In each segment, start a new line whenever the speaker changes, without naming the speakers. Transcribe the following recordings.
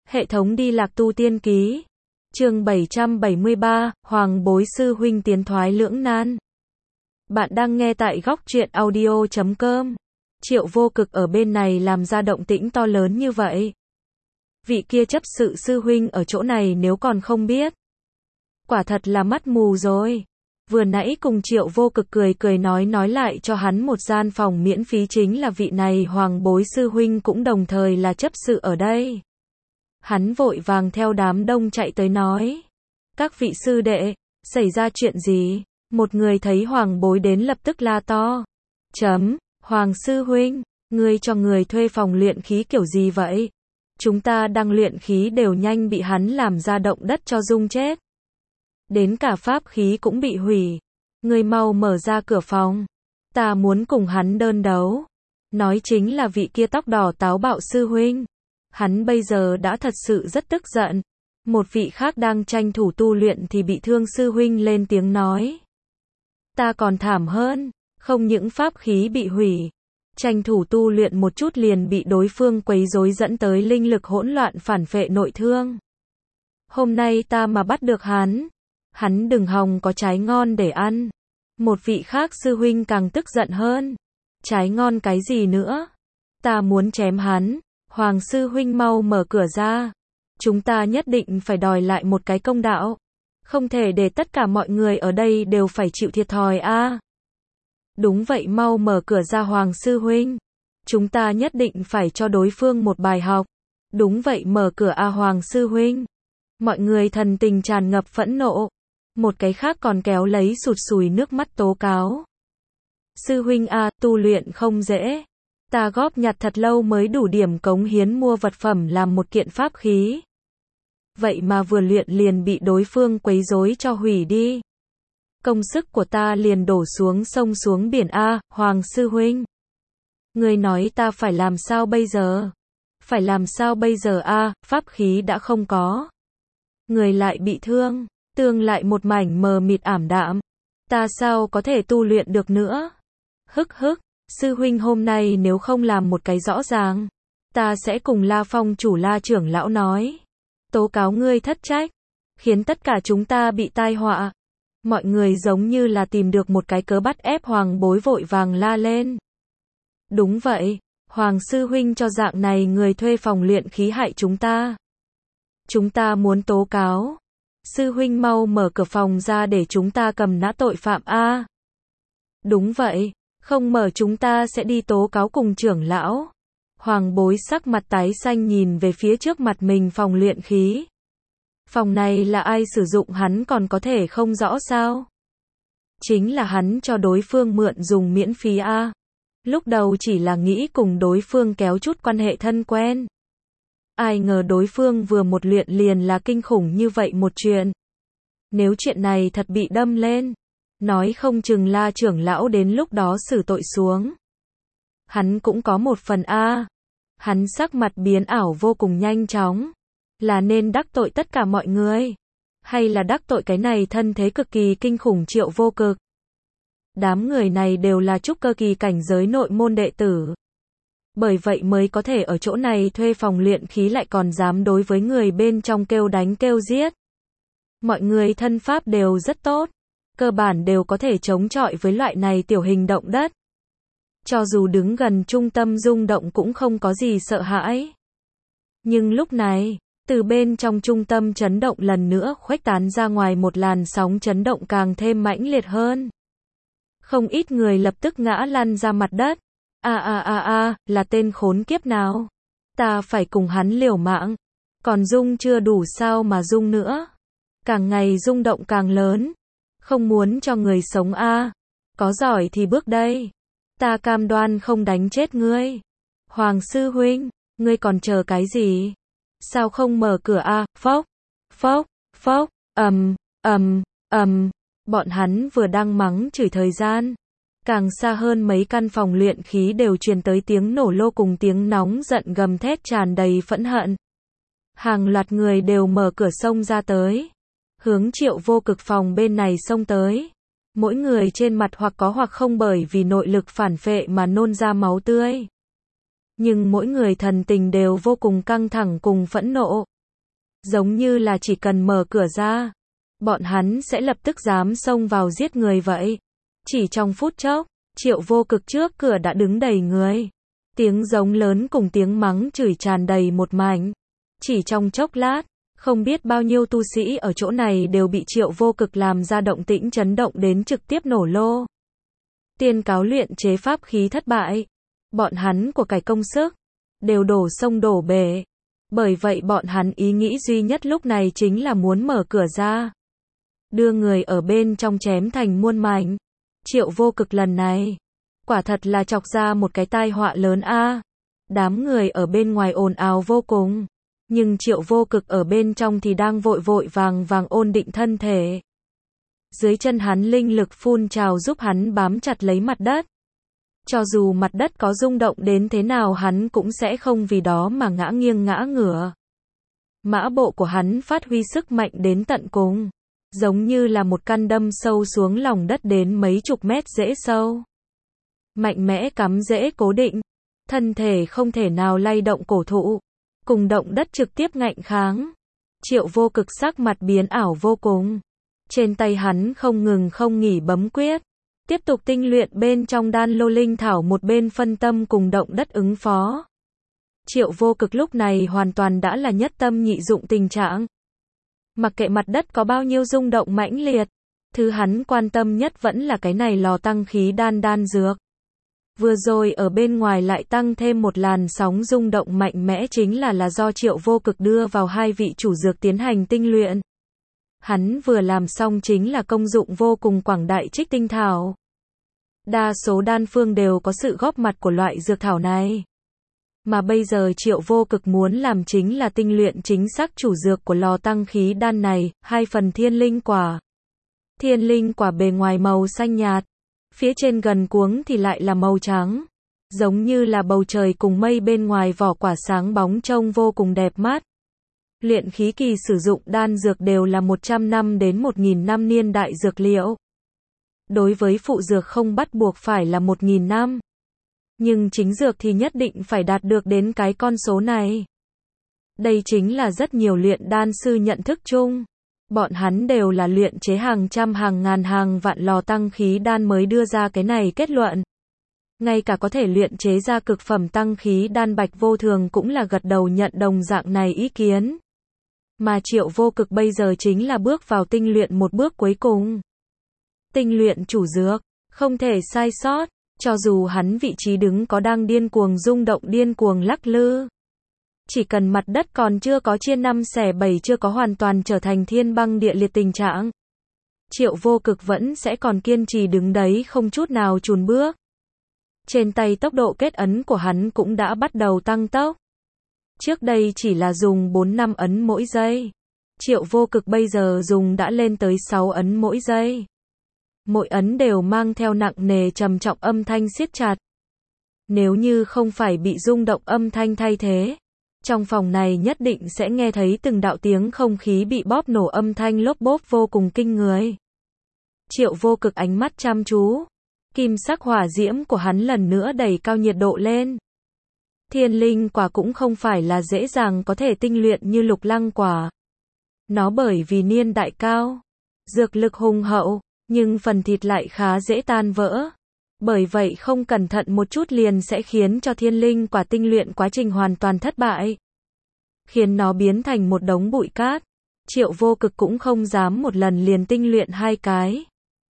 Hệ thống đi lạc tu tiên ký. Chương 773, Hoàng bối sư huynh tiến thoái lưỡng nan. Bạn đang nghe tại góc truyện audio.com. Triệu Vô Cực ở bên này làm ra động tĩnh to lớn như vậy. Vị kia chấp sự sư huynh ở chỗ này nếu còn không biết. Quả thật là mắt mù rồi. Vừa nãy cùng Triệu Vô Cực cười nói lại cho hắn một gian phòng miễn phí chính là vị này Hoàng bối sư huynh cũng đồng thời là chấp sự ở đây. Hắn vội vàng theo đám đông chạy tới nói. Các vị sư đệ, xảy ra chuyện gì? Một người thấy Hoàng bối đến lập tức la to. Hoàng sư huynh, ngươi cho người thuê phòng luyện khí kiểu gì vậy? Chúng ta đang luyện khí đều nhanh bị hắn làm ra động đất cho rung chết. Đến cả pháp khí cũng bị hủy. Ngươi mau mở ra cửa phòng. Ta muốn cùng hắn đơn đấu. Nói chính là vị kia tóc đỏ táo bạo sư huynh. Hắn bây giờ đã thật sự rất tức giận. Một vị khác đang tranh thủ tu luyện thì bị thương sư huynh lên tiếng nói. Ta còn thảm hơn, không những pháp khí bị hủy, tranh thủ tu luyện một chút liền bị đối phương quấy rối dẫn tới linh lực hỗn loạn phản phệ nội thương. Hôm nay ta mà bắt được hắn đừng hòng có trái ngon để ăn. Một vị khác sư huynh càng tức giận hơn. Trái ngon cái gì nữa? Ta muốn chém hắn. Hoàng sư huynh mau mở cửa ra. Chúng ta nhất định phải đòi lại một cái công đạo. Không thể để tất cả mọi người ở đây đều phải chịu thiệt thòi a. Đúng vậy, mau mở cửa ra Hoàng sư huynh. Chúng ta nhất định phải cho đối phương một bài học. Đúng vậy, mở cửa a Hoàng sư huynh. Mọi người thần tình tràn ngập phẫn nộ. Một cái khác còn kéo lấy sụt sùi nước mắt tố cáo. Sư huynh a, tu luyện không dễ. Ta góp nhặt thật lâu mới đủ điểm cống hiến mua vật phẩm làm một kiện pháp khí. Vậy mà vừa luyện liền bị đối phương quấy rối cho hủy đi. Công sức của ta liền đổ xuống sông xuống biển a, Hoàng sư huynh. Ngươi nói ta phải làm sao bây giờ? Phải làm sao bây giờ a, pháp khí đã không có. Người lại bị thương, tương lại một mảnh mờ mịt ảm đạm. Ta sao có thể tu luyện được nữa? Hức. Sư huynh hôm nay nếu không làm một cái rõ ràng, ta sẽ cùng La Phong chủ La trưởng lão nói. Tố cáo ngươi thất trách, khiến tất cả chúng ta bị tai họa. Mọi người giống như là tìm được một cái cớ bắt ép Hoàng bối vội vàng la lên. Đúng vậy, Hoàng sư huynh cho dạng này người thuê phòng luyện khí hại chúng ta. Chúng ta muốn tố cáo. Sư huynh mau mở cửa phòng ra để chúng ta cầm nã tội phạm a. Đúng vậy. Không mở chúng ta sẽ đi tố cáo cùng trưởng lão. Hoàng bối sắc mặt tái xanh nhìn về phía trước mặt mình phòng luyện khí. Phòng này là ai sử dụng hắn còn có thể không rõ sao? Chính là hắn cho đối phương mượn dùng miễn phí a. Lúc đầu chỉ là nghĩ cùng đối phương kéo chút quan hệ thân quen. Ai ngờ đối phương vừa một luyện liền là kinh khủng như vậy một chuyện. Nếu chuyện này thật bị đâm lên, nói không chừng La trưởng lão đến lúc đó xử tội xuống. Hắn cũng có một phần a. Hắn sắc mặt biến ảo vô cùng nhanh chóng. Là nên đắc tội tất cả mọi người, hay là đắc tội cái này thân thế cực kỳ kinh khủng Triệu Vô Cực? Đám người này đều là trúc cơ kỳ cảnh giới nội môn đệ tử. Bởi vậy mới có thể ở chỗ này thuê phòng luyện khí lại còn dám đối với người bên trong kêu đánh kêu giết. Mọi người thân pháp đều rất tốt. Cơ bản đều có thể chống chọi với loại này tiểu hình động đất. Cho dù đứng gần trung tâm rung động cũng không có gì sợ hãi. Nhưng lúc này, từ bên trong trung tâm chấn động lần nữa khuếch tán ra ngoài một làn sóng chấn động càng thêm mãnh liệt hơn. Không ít người lập tức ngã lăn ra mặt đất. Là tên khốn kiếp nào? Ta phải cùng hắn liều mạng. Còn rung chưa đủ sao mà rung nữa? Càng ngày rung động càng lớn. Không muốn cho người sống a. Có giỏi thì bước đây. Ta cam đoan không đánh chết ngươi. Hoàng sư huynh, ngươi còn chờ cái gì? Sao không mở cửa a? Phốc. Bọn hắn vừa đang mắng chửi thời gian. Càng xa hơn mấy căn phòng luyện khí đều truyền tới tiếng nổ lô cùng tiếng nóng giận gầm thét tràn đầy phẫn hận. Hàng loạt người đều mở cửa xông ra tới. Hướng Triệu Vô Cực phòng bên này xông tới. Mỗi người trên mặt hoặc có hoặc không bởi vì nội lực phản phệ mà nôn ra máu tươi. Nhưng mỗi người thần tình đều vô cùng căng thẳng cùng phẫn nộ. Giống như là chỉ cần mở cửa ra, bọn hắn sẽ lập tức dám xông vào giết người vậy. Chỉ trong phút chốc, Triệu Vô Cực trước cửa đã đứng đầy người. Tiếng giống lớn cùng tiếng mắng chửi tràn đầy một mảnh. Chỉ trong chốc lát, không biết bao nhiêu tu sĩ ở chỗ này đều bị Triệu Vô Cực làm ra động tĩnh chấn động đến trực tiếp nổ lô. Tiên cáo luyện chế pháp khí thất bại. Bọn hắn của cải công sức, đều đổ sông đổ bể. Bởi vậy bọn hắn ý nghĩ duy nhất lúc này chính là muốn mở cửa ra, đưa người ở bên trong chém thành muôn mảnh. Triệu Vô Cực lần này, quả thật là chọc ra một cái tai họa lớn a. Đám người ở bên ngoài ồn ào vô cùng, nhưng Triệu Vô Cực ở bên trong thì đang vội vội vàng vàng ổn định thân thể. Dưới chân hắn linh lực phun trào giúp hắn bám chặt lấy mặt đất. Cho dù mặt đất có rung động đến thế nào hắn cũng sẽ không vì đó mà ngã nghiêng ngã ngửa. Mã bộ của hắn phát huy sức mạnh đến tận cùng, giống như là một căn đâm sâu xuống lòng đất đến mấy chục mét rễ sâu. Mạnh mẽ cắm rễ cố định, thân thể không thể nào lay động cổ thụ, cùng động đất trực tiếp ngạnh kháng. Triệu Vô Cực sắc mặt biến ảo vô cùng. Trên tay hắn không ngừng không nghỉ bấm quyết, tiếp tục tinh luyện bên trong đan lô linh thảo, một bên phân tâm cùng động đất ứng phó. Triệu Vô Cực lúc này hoàn toàn đã là nhất tâm nhị dụng tình trạng. Mặc kệ mặt đất có bao nhiêu rung động mãnh liệt, thứ hắn quan tâm nhất vẫn là cái này lò tăng khí đan dược. Vừa rồi ở bên ngoài lại tăng thêm một làn sóng rung động mạnh mẽ chính là do Triệu Vô Cực đưa vào hai vị chủ dược tiến hành tinh luyện. Hắn vừa làm xong chính là công dụng vô cùng quảng đại trích tinh thảo. Đa số đan phương đều có sự góp mặt của loại dược thảo này. Mà bây giờ Triệu Vô Cực muốn làm chính là tinh luyện chính xác chủ dược của lò tăng khí đan này, 2 phần thiên linh quả. Thiên linh quả bề ngoài màu xanh nhạt, phía trên gần cuống thì lại là màu trắng. Giống như là bầu trời cùng mây bên ngoài vỏ quả sáng bóng trông vô cùng đẹp mắt. Luyện khí kỳ sử dụng đan dược đều là 100 năm đến 1000 năm niên đại dược liệu. Đối với phụ dược không bắt buộc phải là 1000 năm. Nhưng chính dược thì nhất định phải đạt được đến cái con số này. Đây chính là rất nhiều luyện đan sư nhận thức chung. Bọn hắn đều là luyện chế hàng trăm hàng ngàn hàng vạn lò tăng khí đan mới đưa ra cái này kết luận. Ngay cả có thể luyện chế ra cực phẩm tăng khí đan Bạch Vô Thường cũng là gật đầu nhận đồng dạng này ý kiến. Mà Triệu Vô Cực bây giờ chính là bước vào tinh luyện một bước cuối cùng. Tinh luyện chủ dược, không thể sai sót, cho dù hắn vị trí đứng có đang điên cuồng rung động điên cuồng lắc lư. Chỉ cần mặt đất còn chưa có chia 5 xẻ 7 chưa có hoàn toàn trở thành thiên băng địa liệt tình trạng, Triệu Vô Cực vẫn sẽ còn kiên trì đứng đấy không chút nào chùn bước. Trên tay tốc độ kết ấn của hắn cũng đã bắt đầu tăng tốc. Trước đây chỉ là dùng 4-5 ấn mỗi giây. Triệu Vô Cực bây giờ dùng đã lên tới 6 ấn mỗi giây. Mỗi ấn đều mang theo nặng nề trầm trọng âm thanh siết chặt. Nếu như không phải bị rung động âm thanh thay thế, trong phòng này nhất định sẽ nghe thấy từng đạo tiếng không khí bị bóp nổ âm thanh lốp bốp vô cùng kinh người. Triệu Vô Cực ánh mắt chăm chú. Kim sắc hỏa diễm của hắn lần nữa đẩy cao nhiệt độ lên. Thiên linh quả cũng không phải là dễ dàng có thể tinh luyện như lục lăng quả. Nó bởi vì niên đại cao, dược lực hùng hậu, nhưng phần thịt lại khá dễ tan vỡ. Bởi vậy không cẩn thận một chút liền sẽ khiến cho thiên linh quả tinh luyện quá trình hoàn toàn thất bại. Khiến nó biến thành một đống bụi cát. Triệu Vô Cực cũng không dám một lần liền tinh luyện 2 cái.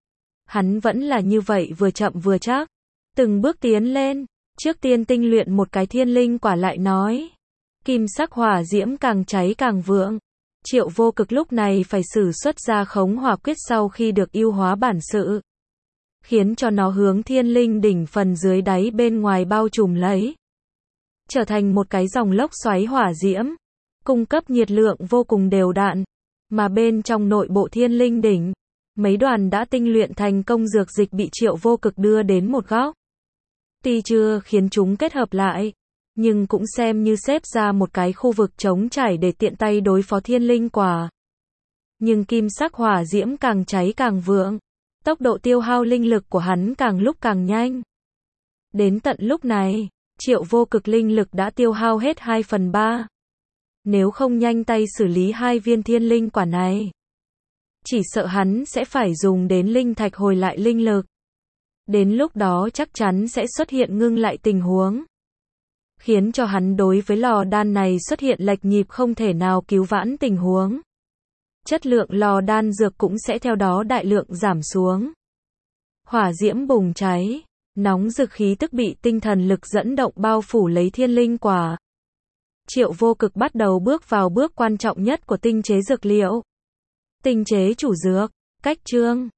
Hắn vẫn là như vậy vừa chậm vừa chắc. Từng bước tiến lên. Trước tiên tinh luyện một cái thiên linh quả lại nói. Kim sắc hỏa diễm càng cháy càng vượng. Triệu Vô Cực lúc này phải sử xuất ra khống hỏa quyết sau khi được ưu hóa bản sự. Khiến cho nó hướng thiên linh đỉnh phần dưới đáy bên ngoài bao trùm lấy. Trở thành một cái dòng lốc xoáy hỏa diễm. Cung cấp nhiệt lượng vô cùng đều đặn. Mà bên trong nội bộ thiên linh đỉnh, mấy đoàn đã tinh luyện thành công dược dịch bị Triệu Vô Cực đưa đến một góc. Tuy chưa khiến chúng kết hợp lại, nhưng cũng xem như xếp ra một cái khu vực trống trải để tiện tay đối phó thiên linh quả. Nhưng kim sắc hỏa diễm càng cháy càng vượng, tốc độ tiêu hao linh lực của hắn càng lúc càng nhanh. Đến tận lúc này, Triệu Vô Cực linh lực đã tiêu hao hết 2/3. Nếu không nhanh tay xử lý 2 viên thiên linh quả này, chỉ sợ hắn sẽ phải dùng đến linh thạch hồi lại linh lực. Đến lúc đó chắc chắn sẽ xuất hiện ngưng lại tình huống, khiến cho hắn đối với lò đan này xuất hiện lệch nhịp không thể nào cứu vãn tình huống. Chất lượng lò đan dược cũng sẽ theo đó đại lượng giảm xuống. Hỏa diễm bùng cháy, nóng rực khí tức bị tinh thần lực dẫn động bao phủ lấy thiên linh quả. Triệu Vô Cực bắt đầu bước vào bước quan trọng nhất của tinh chế dược liệu. Tinh chế chủ dược, cách chương.